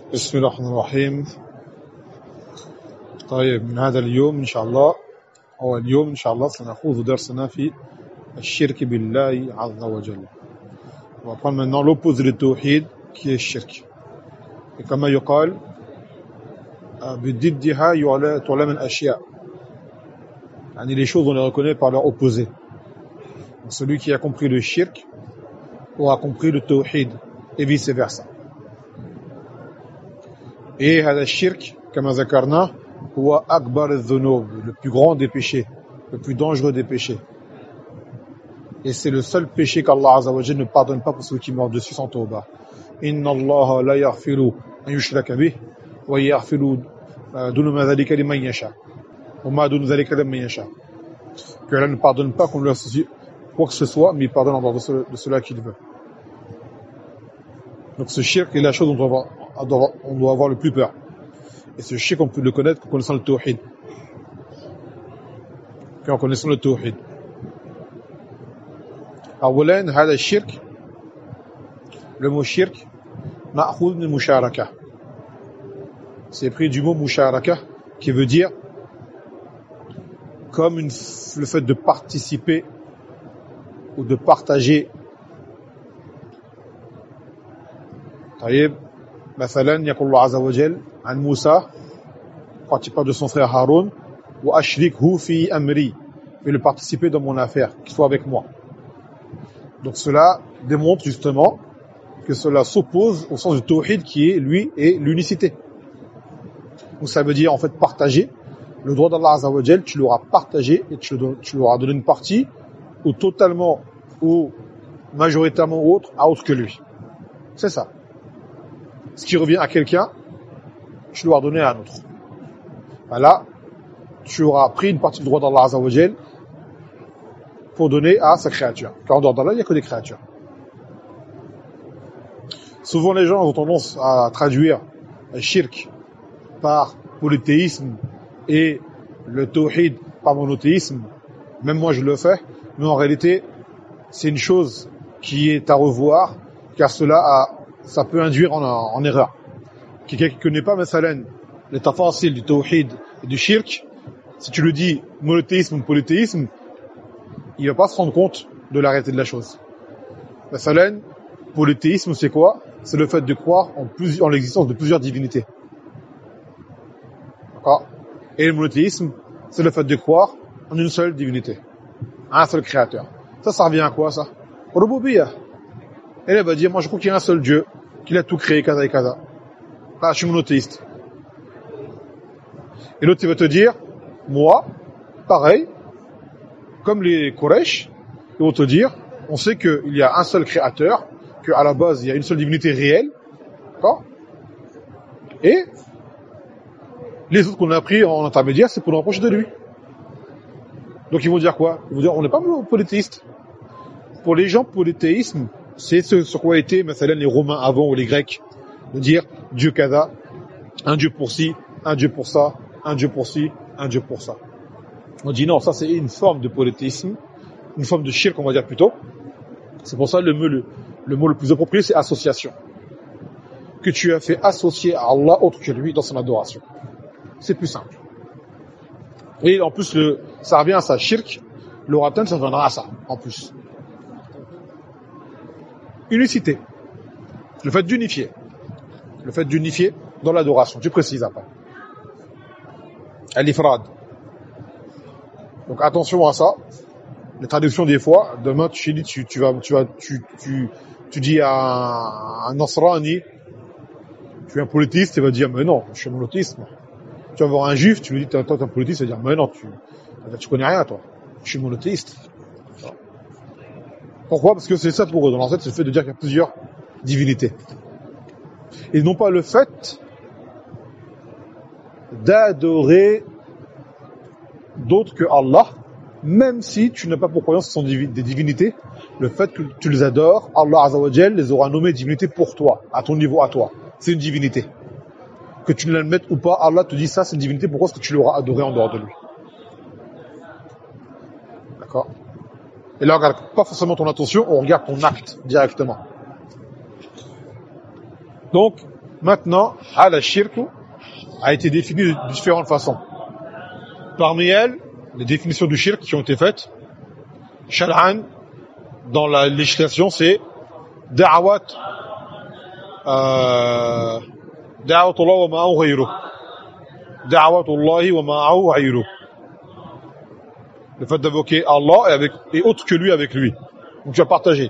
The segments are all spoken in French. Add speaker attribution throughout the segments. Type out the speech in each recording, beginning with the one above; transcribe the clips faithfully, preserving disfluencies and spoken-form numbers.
Speaker 1: بسم الله الرحمن الرحيم. طيب من هذا اليوم إن شاء الله أو اليوم إن شاء الله سنأخذ درسنا في الشرك بالله عز وجل. On va prendre maintenant l'opposé du tawhid qui est shirk. Et comme يقال بضدها تعلم الأشياء. يعني les choses on les reconnaît par leur opposé. Donc celui qui a compris le shirk aura compris le tawhid et vice versa. Et هذا الشرك كما ذكرنا هو أكبر الذنوب, le plus grand des péchés, le plus dangereux des péchés. Et c'est le seul péché qu'Allah Azza wa Jalla ne pardonne pas pour ceux qui meurent dessus sans tawbah. Inna Allah la yaghfiru an yushraka bih wa yaghfiru duna ma dhalika liman yasha. Wa ma duna dhalika liman yasha. Que Allah ne pardonne pas qu'on lui associe quoi que ce soit, mais il pardonne en dehors de, ce, de cela qu'il veut. Donc ce shirk est la chose dont on doit, avoir, on doit avoir le plus peur. Et ce shirk, on peut le connaître qu'en connaissant le tawhid. Qu'en connaissant le tawhid. أولاً هذا الشرك, le mot shirk, مأخوذ من المشاركة. C'est pris du mot musharaka, qui veut dire comme une, le fait de participer ou de partager. طيب مثلا يقول الله عز وجل عن موسى quand il parle de son frère Haroun وأشركه في أمري, et le participer dans mon affaire, qu'il soit avec moi. Donc cela démontre justement que cela s'oppose au sens du tawhid qui est lui et l'unicité. Donc ça veut dire en fait partager le droit d'Allah Azza wa Jal, tu l'auras partagé et tu l'auras donné une partie ou totalement ou majoritairement ou autre à autre que lui. C'est ça. Ce qui revient à quelqu'un, tu l'auras donné à un autre. Là, tu auras pris une partie du droit d'Allah Azza wa Jal pour donner à sa créature. Car en dehors d'Allah, il n'y a que des créatures. Souvent, les gens ont tendance à traduire le shirk par polythéisme et le tawhid par monothéisme. Même moi, je le fais. Mais en réalité, c'est une chose qui est à revoir, car cela a, ça peut induire en, en erreur. Quelqu'un qui ne connaît pas, مثلا, les tafasil du tawhid et du shirk, si tu le dis monothéisme ou polythéisme, il ne va pas se rendre compte de la réalité de la chose. مثلا, polythéisme, c'est quoi? C'est le fait de croire en, plus, en l'existence de plusieurs divinités. D'accord? Et le monothéisme, c'est le fait de croire en une seule divinité, un seul créateur. Ça, ça revient à quoi, ça? Rububiyyah. Et elle va dire, moi je crois qu'il y a un seul Dieu, qu'il a tout créé, kaza et kaza. Là, je suis monothéiste. Et l'autre, il va te dire, moi, pareil, comme les Quraysh, ils vont te dire, on sait qu'il y a un seul créateur, qu'à la base, il y a une seule divinité réelle, d'accord? Et les autres qu'on a appris en intermédiaire, c'est pour nous rapprocher de lui. Donc ils vont dire quoi? Ils vont dire, on n'est pas polythéiste. Pour les gens, polythéisme, c'est ce sur quoi étaient les Romains avant ou les Grecs, de dire Dieu kaza, un Dieu pour ci, un Dieu pour ça, un Dieu pour ci, un Dieu pour ça. On dit non, ça c'est une forme de polythéisme, une forme de shirk, on va dire plutôt. C'est pour ça le mot le, le mot le plus approprié, c'est association. Que tu as fait associer à Allah autre que lui dans son adoration. C'est plus simple. Et en plus, le, ça revient à ça, shirk, l'oratin, ça reviendra à ça, en plus. Unicité. Le fait d'unifier. Le fait d'unifier dans l'adoration. Tu précises après. Al-ifrad. Donc attention à ça. Les traductions des fois, demain tu dis tu, tu vas tu vas tu tu tu dis à un, un Nasrani, tu es un polythéiste, il va dire mais non, je suis monothéiste. Tu vas voir un juif, tu lui dis toi tu es un polythéiste, il va dire mais non, tu tu connais rien toi. Je suis monothéiste. Pourquoi? Parce que c'est ça pour eux. Dans leur tête, c'est le fait de dire qu'il y a plusieurs divinités. Et non pas le fait d'adorer d'autres que Allah, même si tu n'as pas pour croyance que ce sont des divinités, le fait que tu les adores, Allah Azza wa Jal les aura nommées divinités pour toi, à ton niveau, à toi. C'est une divinité. Que tu ne l'admettes ou pas, Allah te dit ça, c'est une divinité, pourquoi est-ce que tu l'auras adoré en dehors de lui? D'accord? Et là, on regarde pas forcément ton attention, on regarde ton acte directement. Donc, Maintenant, al-shirk a été défini de différentes façons. Parmi elles, les définitions du shirk qui ont été faites, shar'an, dans la législation, c'est da'awat euh, da'awatullah wa ma'ahu ghayruh. Da'awatullahi wa ma'ahu ghayruh. Le fait d'invoquer Allah et, avec, et autre que lui avec lui. Donc tu as partagé.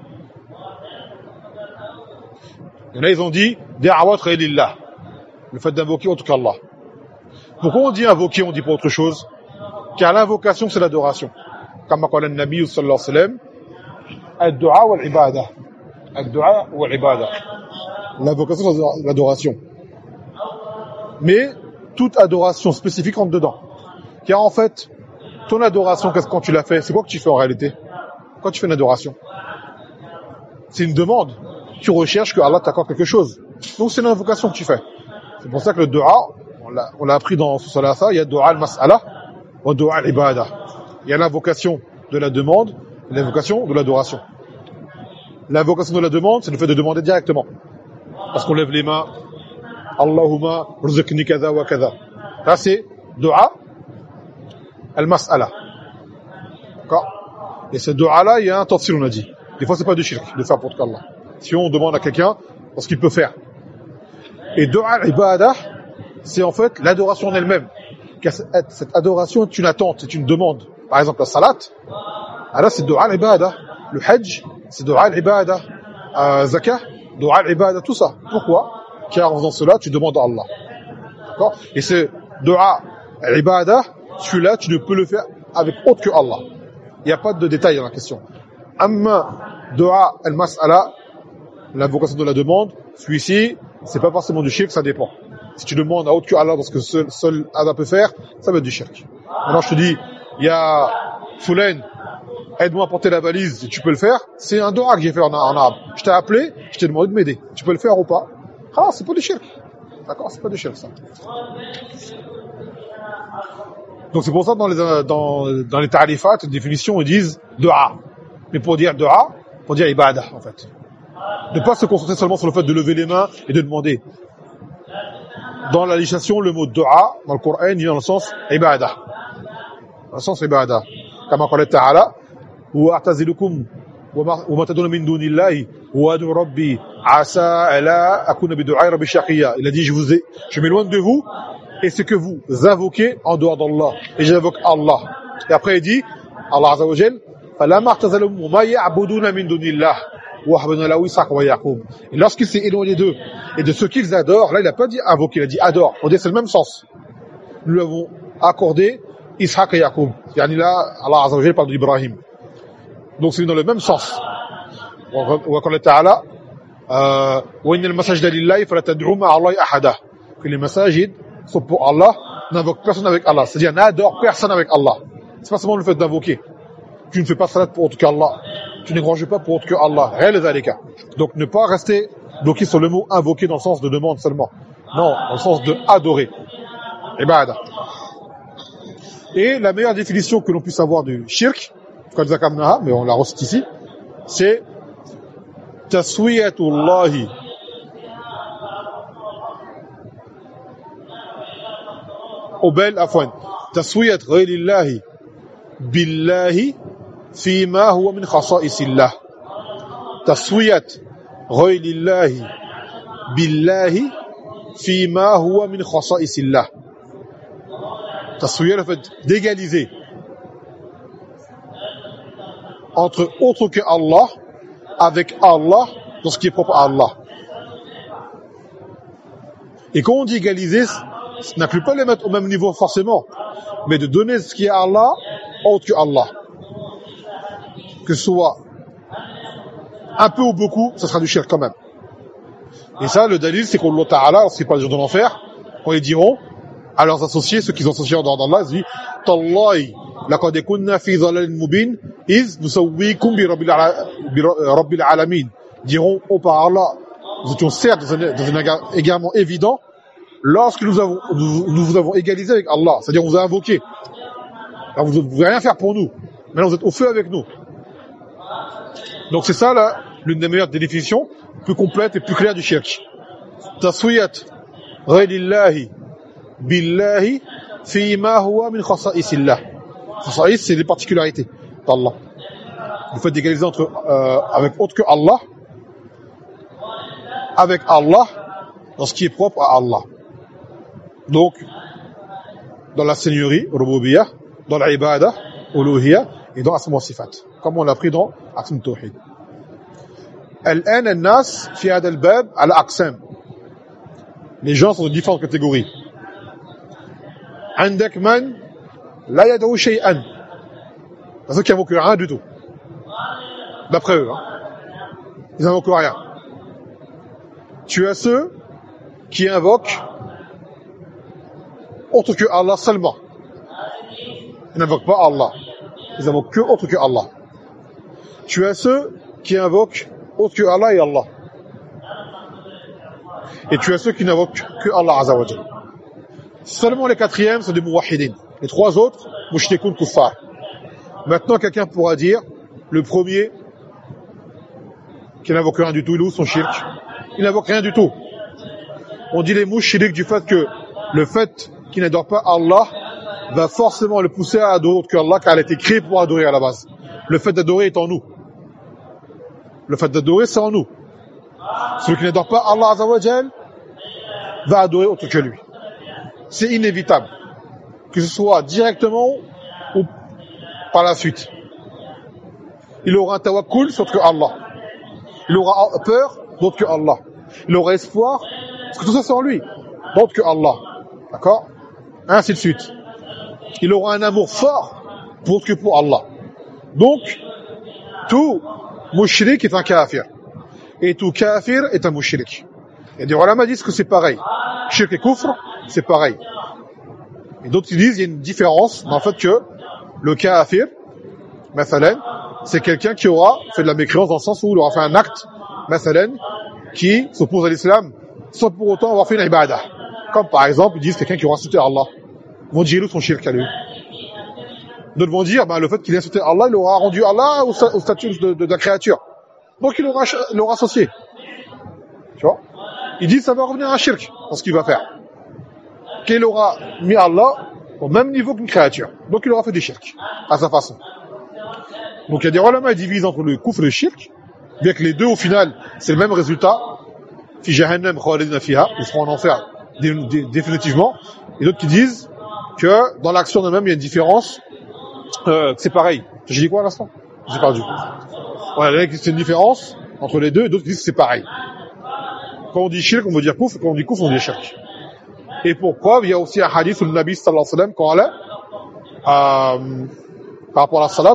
Speaker 1: Il y en a, ils ont dit da'awat ghaylillah. Le fait d'invoquer autre qu'Allah. Pourquoi on dit invoquer, on dit pas autre chose? Car l'invocation, c'est l'adoration. Comme a dit le Nabi sallallahu alayhi wa sallam, ad-du'a wal-ibada. Ad-du'a wal-ibada. L'invocation, c'est l'adoration. Mais toute adoration spécifique rentre dedans. Car en fait, ton adoration, qu'est-ce quand tu l'as fait? C'est quoi que tu fais en réalité? Quand tu fais une adoration, c'est une demande. Tu recherches que Allah t'accorde quelque chose. Donc c'est une invocation que tu fais. C'est pour ça que le dua, on l'a, on l'a appris dans ce salasa, il y a dua al-mas'ala ou dua al-ibada. Il y a l'invocation de la demande et l'invocation de l'adoration. L'invocation de la demande, c'est le fait de demander directement. Parce qu'on lève les mains, Allahumma rzuqni kaza wa kaza. Ça c'est dua al-mas'ala. D'accord? Et ce dua-là, il y a un tafsir, on a dit. Des fois, c'est pas du shirk, de faire pour Allah. Si on demande à quelqu'un ce qu'il peut faire. Et dua al-ibada, c'est en fait l'adoration en elle-même. Car cette adoration est une attente, c'est une demande. Par exemple, la salat, alors c'est dua al-ibada. Le hajj, c'est dua al-ibada. Euh, zakah, dua al-ibada, tout ça. Pourquoi? Car en faisant cela, tu demandes à Allah. D'accord? Et c'est dua al-ibada, celui-là, tu ne peux le faire avec autre que Allah. Il n'y a pas de détail dans la question. Amma dua al-mas'ala, l'invocation de la demande, celui-ci, c'est pas forcément du shirk, ça dépend. Si tu demandes à autre que Allah dans ce que seul, seul Allah peut faire, ça va être du shirk. Maintenant, je te dis, il y a Foulaine, aide-moi à porter la valise, et tu peux le faire, c'est un dua que j'ai fait en, en arabe. Je t'ai appelé, je t'ai demandé de m'aider. Tu peux le faire ou pas? Ah, c'est pas du shirk. D'accord, c'est pas du shirk, ça. Donc c'est pour ça que dans les, dans, dans les ta'rifat, les définitions, ils disent dua. Mais pour dire dua, pour dire ibada, en fait. Ne pas se concentrer seulement sur le fait de lever les mains et de demander. Dans la législation, le mot dua, dans le Coran, il est dans le sens ibada. Dans le sens ibada. Comme Allah Ta'ala, wa a'tazilukum wa ma taduna min dunillahi wa adu rabbi asa ala akuna bi du'a rabbi shaqiya. Il a dit je vous ai, je m'éloigne de vous et ce que vous invoquez en dehors d'Allah et j'invoque Allah. Et après il dit Allah Azza wa Jalla fala ma'tazalum ma ya'buduna min dunillah. Et lorsqu'il s'est éloigné d'eux et de ce qu'ils adorent, là il n'a pas dit invoquer, il a dit adore. On dit c'est le même sens. Nous lui avons accordé Ishaq et Yaqub. Yani là, Allah Azza wa Jalla parle d'Ibrahim. Donc c'est dans le même sens. Wa qala ta'ala wa innal masajida lillahi fala tad'u ma'a Allahi ahada. Que les masajid sont pour Allah, n'invoque personne avec Allah. C'est-à-dire n'adore personne avec Allah. C'est pas seulement le fait d'invoquer. Tu ne fais pas salat pour autre qu'Allah. Tu n'égranges pas pour autre que Allah. Donc ne pas rester bloqué sur le mot invoquer dans le sens de demande seulement. Non, dans le sens de adorer. Ibada. Et la meilleure définition que l'on puisse avoir du shirk, mais on la recite ici, c'est taswiyatullahi obel afwan taswiyat ghayrillahi billahi فيما هو من خصائص الله تسوية غير الله بالله فيما هو من خصائص الله تسوية le fait d'égaliser entre autre que Allah avec Allah dans ce qui est propre à Allah. Et quand on dit égaliser, ça n'inclut pas les mettre au même niveau forcément, mais de donner ce qui est à Allah autre que Allah. Que ce soit un peu ou beaucoup, ça sera du shirk quand même. Et ça, le dalil, c'est qu'Allah Ta'ala, lorsqu'il parle des gens de l'enfer, quand ils diront à leurs associés, ceux qu'ils ont associés en dehors d'Allah, ils disent Tallahi, laqad kunna fi dhalalin mubin, iz nusawwikum bi rabbil alamin. Diront, oh par Allah, nous étions certes dans un, dans un égarement évident, lorsque nous avons, nous, nous vous avons égalisé avec Allah, c'est-à-dire on vous a invoqué. Alors vous ne pouvez rien faire pour nous. Maintenant vous êtes au feu avec nous. Donc c'est ça là, l'une des meilleures définitions, plus complète et plus claire du shirk. taswiyat ghayrillahi billahi fima huwa min khasaisillah. Khasa'is, c'est les particularités d'Allah. Le fait d'égaliser entre euh, avec autre que Allah, avec Allah dans ce qui est propre à Allah. Donc dans la seigneurie, rububiyyah, dans l'ibada, uluhiyyah, et dans asma wa sifat, comme on l'a pris dans Aqsam Tawhid. الآن الناس في هذا الباب على أقسام. Les gens sont de différentes catégories. عندك من لا يدعو شيئا, ceux qui invoquent rien du tout. D'après eux, hein. Ils invoquent rien. Tu as ceux qui invoquent autre que Allah seulement. Ils n'invoquent pas Allah. Ils invoquent que autre que Allah. Tu as ceux qui invoquent autre que Allah et Allah. Et tu as ceux qui n'invoquent que Allah Azza wa Jalla. Seulement les quatrièmes sont des muwahhidin. Les trois autres, mushrikoun kuffar. Maintenant, quelqu'un pourra dire, le premier, qui n'invoque rien du tout, il est où son shirk? Il n'invoque rien du tout. On dit les mushriks du fait que le fait qu'il n'adore pas Allah va forcément le pousser à adorer autre que Allah, car il a été créé pour adorer à la base. Le fait d'adorer est en nous. Le fait d'adorer, c'est en nous. Celui qui n'adore pas Allah Azza wa Jal va adorer autre que lui. C'est inévitable. Que ce soit directement ou par la suite. Il aura un tawakkul sur autre que Allah. Il aura peur d'autre que Allah. Il aura espoir, parce que tout ça c'est en lui, d'autre que Allah. D'accord? Ainsi de suite. Il aura un amour fort pour autre que pour Allah. Donc, tout mushrik est un kafir. Et tout kafir est un mushrik. Et des ulama disent que c'est pareil. Shirk et kufr, c'est pareil. Et d'autres disent qu'il y a une différence dans le fait que le kafir, mathalan, c'est quelqu'un qui aura fait de la mécréance dans le sens où il aura fait un acte, mathalan, qui s'oppose à l'islam, sans pour autant avoir fait une ibadah. Comme par exemple, ils disent quelqu'un qui aura insulté Allah. Ils vont dire son shirk à lui. D'autres vont dire, ben, le fait qu'il ait insulté Allah, il aura rendu Allah au, au statut de, de, de la créature. Donc il aura, il aura associé. Tu vois? Ils disent ça va revenir à un shirk, dans ce qu'il va faire. Qu'il aura mis Allah au même niveau qu'une créature. Donc il aura fait du shirk, à sa façon. Donc il y a des ulama qui divisent entre le kufr et le shirk, bien que les deux au final, c'est le même résultat. Fi jahannam khalidina fiha, ils seront en enfer dé, dé, définitivement. Et d'autres qui disent que dans l'action de même, il y a une différence, euh, c'est pareil. J'ai dit quoi à l'instant? J'ai perdu. Voilà, c'est une différence entre les deux, et d'autres qui disent que c'est pareil. Quand on dit shirk, on veut dire kufr, quand on dit kufr, on dit shirk. Et pour preuve, il y a aussi un hadith où le Nabi sallallahu alayhi wa sallam, quand elle euh, par rapport à la salat,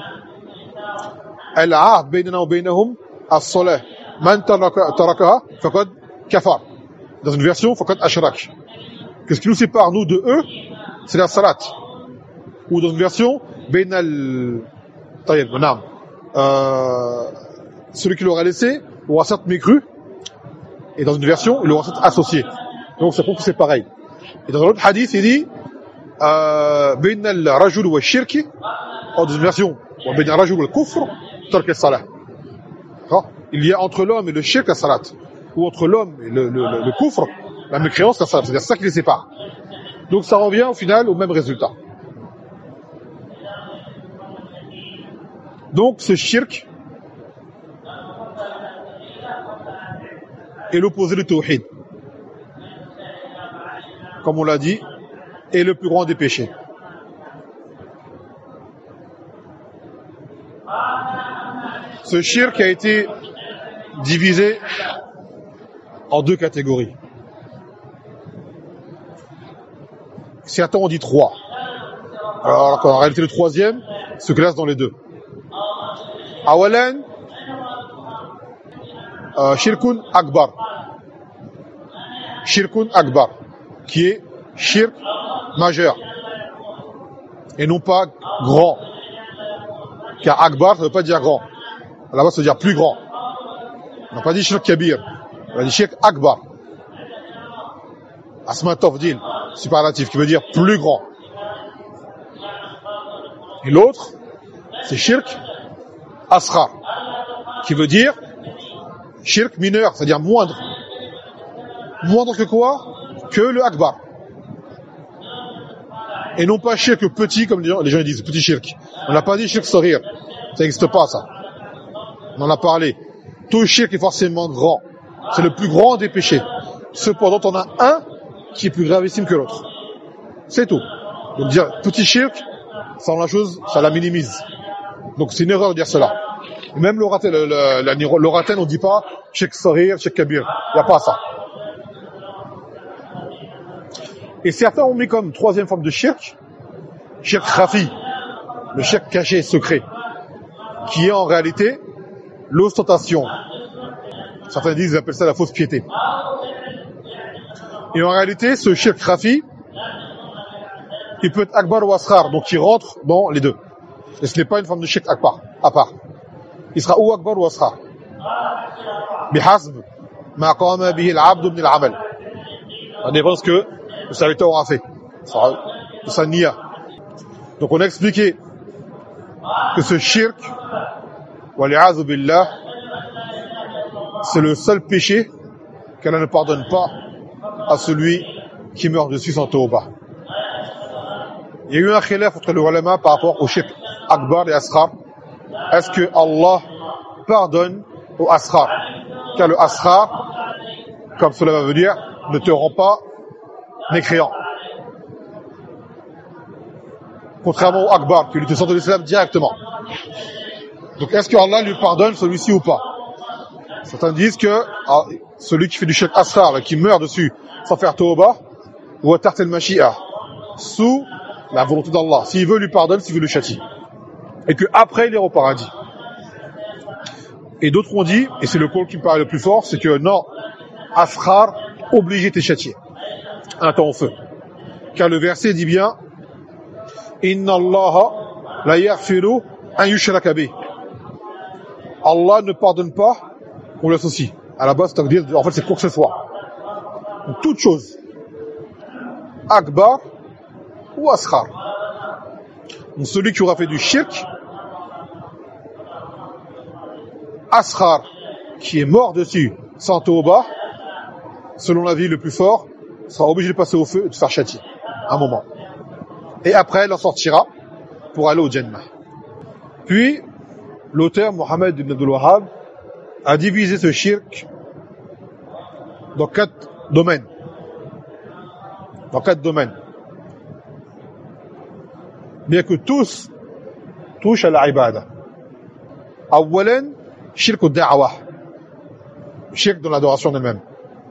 Speaker 1: al-ahd baynana wa baynahum as-salah man tarakaha faqad kafar. Dans une version, faqad ashrak. Qu'est-ce qui nous sépare nous de eux? C'est la salat. Ou dans une version, baynal tayyib manam. Euh celui qui l'aura laissé aura certes mécru, et dans une version, il aura certes associé. Donc ça prouve que c'est pareil. Et dans l'autre hadith, il dit بين الرجل والشرك, ou dans une version, بين الرجل والكفر ترك الصلاة. Il y a entre l'homme et le shirk la salat, ou entre l'homme et le, le, le, le kufr la mécréance la salat. C'est-à-dire ça qui les sépare. Donc ça revient au final au même résultat. Donc ce shirk est l'opposé du tawhid, comme on l'a dit, est le plus grand des péchés. Ce shirk a été divisé en deux catégories. Certains ont dit trois. Alors en réalité le troisième se classe dans les deux. Awalan, euh, shirkun akbar. Shirkun akbar, qui est shirk majeur et non pas grand, car akbar ça ne veut pas dire grand, là-bas ça veut dire plus grand. On n'a pas dit shirk kabir, on a dit shirk akbar, asma tafdil, superlatif, qui veut dire plus grand. Et l'autre c'est shirk asghar, qui veut dire shirk mineur, c'est-à-dire moindre. moindre que quoi? Que le akbar. Et non pas shirk petit, comme les gens, les gens disent, petit shirk. On n'a pas dit shirk saghir. Ça n'existe pas, ça. On en a parlé. Tout shirk est forcément grand. C'est le plus grand des péchés. Cependant, on a un qui est plus gravissime que l'autre. C'est tout. Donc dire petit shirk, ça la chose, ça la minimise. Donc c'est une erreur de dire cela. Et même l'oratel, l'oratel, on dit pas shirk saghir, shirk kabir. Il n'y a pas ça. Et certains ont mis comme troisième forme de shirk, shirk khafi, le shirk caché, secret, qui est en réalité l'ostentation. Certains disent, ils appellent ça la fausse piété. Et en réalité, ce shirk khafi, il peut être akbar ou asghar, donc il rentre dans les deux. Et ce n'est pas une forme de shirk akbar, à part. Il sera ou akbar ou asghar. Bihasb ma qama bihi al-abd min al-amal. Ça dépend de ce que le serviteur aura fait. De sa niya. Donc on a expliqué que ce shirk, wali'azu billah, c'est le seul péché qu'Allah ne pardonne pas à celui qui meurt dessus sans tawbah. Il y a eu un khilaf entre les ulama par rapport au shirk akbar et asghar. Est-ce que Allah pardonne au asghar? Car le asghar, comme cela veut dire, ne te rend pas mécréant. Contrairement au akbar, qui lui te sort de l'islam directement. Donc est-ce que Allah lui pardonne celui-ci ou pas? Certains disent que ah, celui qui fait du shirk asghar et qui meurt dessus sans faire tawbah, ou à tahta al-mashi'a, sous la volonté d'Allah. S'il veut, lui pardonne, s'il veut, le châtie. Et que après il est au paradis. Et d'autres ont dit, et c'est le call qui me paraît le plus fort, c'est que non, asghar, obligé t'es châtié. Un temps au feu. Car le verset dit bien, Inna Allah la yaghfiru an yushraka bih. Allah ne pardonne pas qu'on l'associe. À la base, ça veut dire, en fait, c'est quoi que ce soit. Donc, toute chose. Akbar ou asghar. Donc, celui qui aura fait du shirk, asghar, qui est mort dessus, sans tawbah, selon l'avis le plus fort, sera obligé de passer au feu et de faire châtier. Un moment. Et après, il en sortira pour aller au Jannah. Puis, l'auteur, Mohammed ibn Abdul Wahhab, a divisé ce shirk dans quatre domaines. Dans quatre domaines. Bien que tous touchent à la ibada. Awalan, shirk au da'wah. Shirk dans l'adoration d'elle-même.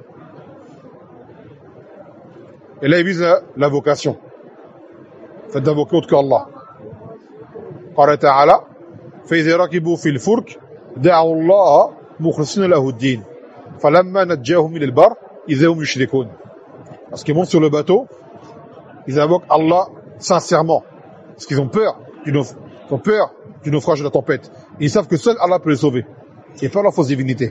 Speaker 1: Et là, il vise la, la vocation. Faites d'invoquer autre qu'Allah. Qala ta'ala, فَإِذَا رَكِبُوا فِي الْفُلْكِ دَعُوا اللَّهَ مُخْلِصِينَ لَهُ الدِّينَ فَلَمَّا نَجَّاهُمْ إِلَى الْبَرِّ إِذَا هُمْ يُشْرِكُونَ. Parce qu'ils montent sur le bateau, ils invoquent Allah sincèrement. Parce qu'ils ont peur du, nauf- ils ont peur du naufrage de la tempête. Et ils savent que seul Allah peut les sauver. Et pas leur fausse divinité.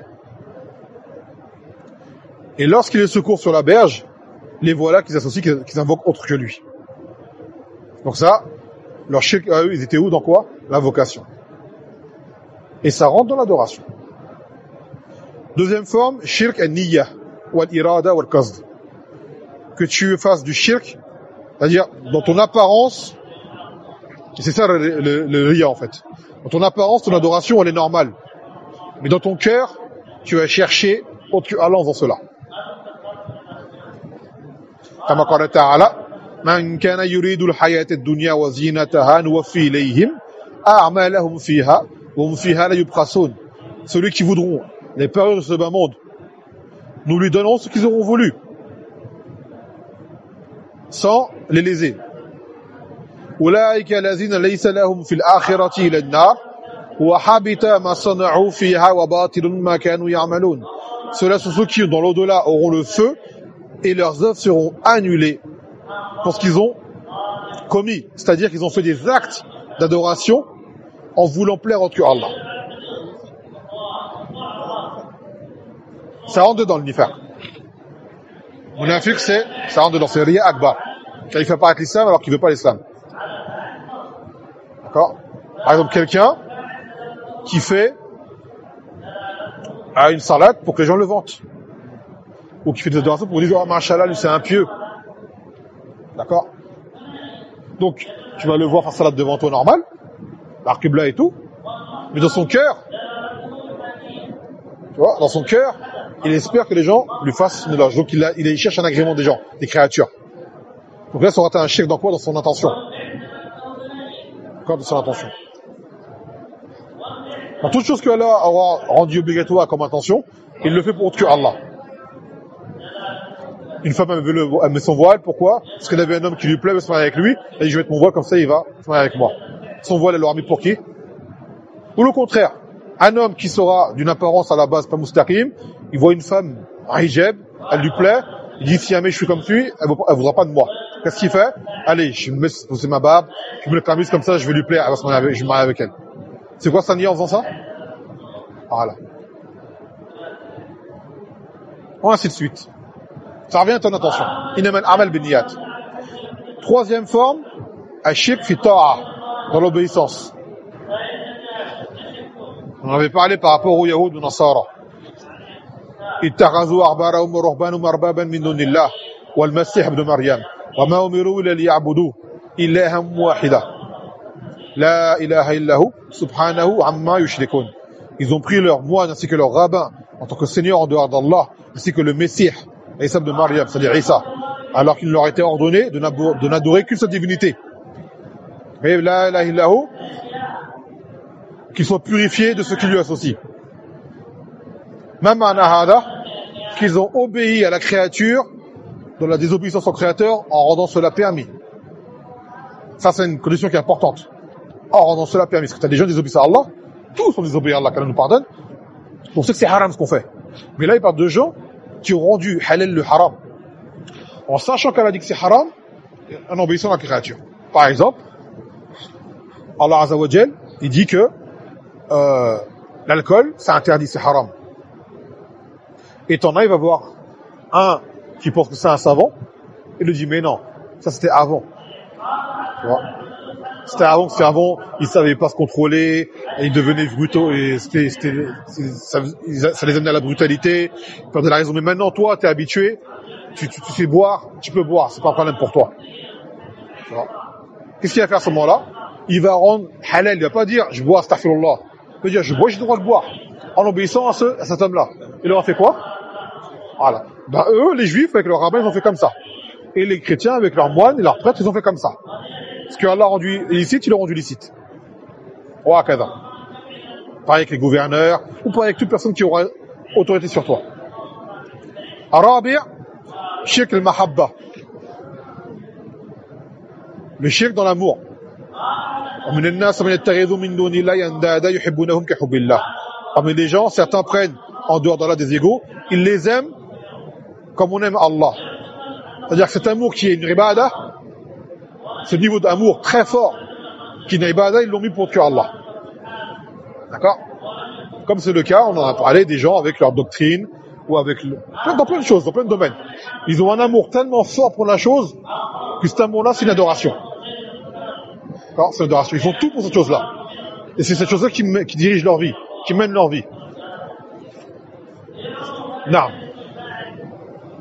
Speaker 1: Et lorsqu'il les secourt sur la berge, les voilà qu'ils associent, qu'ils, qu'ils invoquent autre que lui. Donc ça, leur shirk à eux, ils étaient où? Dans quoi? L'invocation. Et ça rentre dans l'adoration. Deuxième forme, shirk al-niyya, ou al-irada, ou al-qasd. Que tu fasses du shirk, c'est-à-dire dans ton apparence, et c'est ça le, le, le riya en fait. Dans ton apparence, ton adoration, elle est normale. Mais dans ton cœur, tu vas chercher autre que Allah en faisant cela. كما قال تعالى من كان يريد الحياة الدنيا وزينتها نوفي إليهم أعمالهم فيها وهم فيها لا يبخسون. Celui qui voudront les périodes de ce bas monde, nous lui donnons ce qu'ils auront voulu, sans les léser. أولئك الذين ليس لهم في الآخرة إلا النار وحبط ما صنعوا فيها وباطل ما كانوا يعملون. Ceux-là sont ceux qui dans l'au-delà auront le feu et leurs œuvres seront annulées pour ce qu'ils ont commis, c'est-à-dire qu'ils ont fait des actes d'adoration en voulant plaire autre que Allah. Ça rentre dans le nifaq. Munafiq, c'est, ça rentre dans ce riya akbar, car il fait paraître l'islam alors qu'il ne veut pas l'islam. D'accord? Par exemple, quelqu'un qui fait à une salade pour que les gens le vantent. ou qui fait des adorations pour dire, oh, machallah, lui, c'est un pieux. D'accord? Donc, tu vas le voir faire salat devant toi normal, l'Aqibla et tout, mais dans son cœur, tu vois, dans son cœur, il espère que les gens lui fassent une éloge. Donc, il, a, il cherche un agrément des gens, des créatures. Donc là, ça aura été un shirk dans quoi? Dans son intention. D'accord? Dans son intention. Dans toute chose que Allah aura rendu obligatoire comme intention, il le fait pour autre que Allah. Une femme, elle, veut le, elle met son voile, pourquoi? Parce qu'elle avait un homme qui lui plaît, elle veut se marier avec lui, elle dit je vais mettre mon voile, comme ça il va se marier avec moi. Son voile, elle l'aura mis pour qui? Ou le contraire, un homme qui sera d'une apparence à la base pas mustaqim, il voit une femme, un hijab, elle lui plaît, il dit si jamais je suis comme lui, elle ne voudra pas de moi. Qu'est-ce qu'il fait? Allez, je me mets poser ma barbe, je me le camise comme ça, je vais lui plaire, elle va se marier avec, je vais me marier avec elle. C'est quoi ça nier en faisant ça? Voilà. On ainsi de suite. Ça revient à ton attention. Innamal a'mal binniyat. Troisième forme, ashirk fi ta'a, dans l'obéissance. On avait parlé par rapport aux Yahoud ou Nasara. Ittakhadhu ahbarahum wa ruhbanahum arbaban min dunillah wal masih ibn Maryam wa ma umiru illa liya'budu ilahan wahida la ilaha illa hu subhanahu amma yushrikun. Ils ont pris leur moine ainsi que leur rabbin en tant que seigneur en dehors d'Allah, ainsi que le Messie Isa de Maryam, c'est-à-dire Isa, alors qu'il leur était ordonné de n'adorer qu'une seule divinité. Et la ilaha illa hu, qu'ils soient purifiés de ce qui lui associe. Même en ahada, qu'ils ont obéi à la créature dans la désobéissance au créateur en rendant cela permis. Ça, c'est une condition qui est importante. En rendant cela permis. Parce que tu as des gens qui désobéissent à Allah, tous sont désobéis à Allah, qu'Allah nous pardonne. On sait que c'est haram ce qu'on fait. Mais là, il parle de gens qui ont rendu halal le haram. En sachant qu'Allah dit que c'est haram, en obéissant à la créature. Par exemple, Allah Azza wa Jal, il dit que euh, l'alcool, c'est interdit, c'est haram. Et t'en as, il va voir un qui pense que c'est un savant, et lui dit, mais non, ça c'était avant. Tu vois? C'était avant, c'était avant, ils savaient pas se contrôler, et ils devenaient brutaux, et c'était, c'était, ça, ça les amenait à la brutalité, ils perdaient la raison. Mais maintenant, toi, t'es habitué, tu, tu, tu sais boire, tu peux boire, c'est pas un problème pour toi. Tu vois? Qu'est-ce qu'il va faire à ce moment-là? Il va rendre halal, il va pas dire, je bois, astaghfirullah. Il va dire, je bois, j'ai le droit de boire. En obéissant à, ce, à cet homme-là. Il leur a fait quoi? Voilà. Ben, eux, les juifs, avec leurs rabbins, ils ont fait comme ça. Et les chrétiens, avec leurs moines et leurs prêtres, ils ont fait comme ça. Ce que Allah a rendu illicite, il l'a rendu licite. Wa kada. Pareil avec les gouverneurs, ou pareil avec toute personne qui aura autorité sur toi. Arabi', shirk al-mahabba. Le shirk dans l'amour. Parmi les gens, certains prennent en dehors d'Allah des égaux, ils les aiment comme on aime Allah. C'est-à-dire que cet amour qui est une ibada, ce niveau d'amour très fort qui est une ibada, ils l'ont mis pour autre que Allah. D'accord? Comme c'est le cas, on en a parlé des gens avec leur doctrine ou avec le... dans plein de choses, dans plein de domaines. Ils ont un amour tellement fort pour la chose que cet amour-là, c'est une adoration. D'accord? C'est une adoration. Ils font tout pour cette chose-là. Et c'est cette chose-là qui, qui dirige leur vie, qui mène leur vie. Non.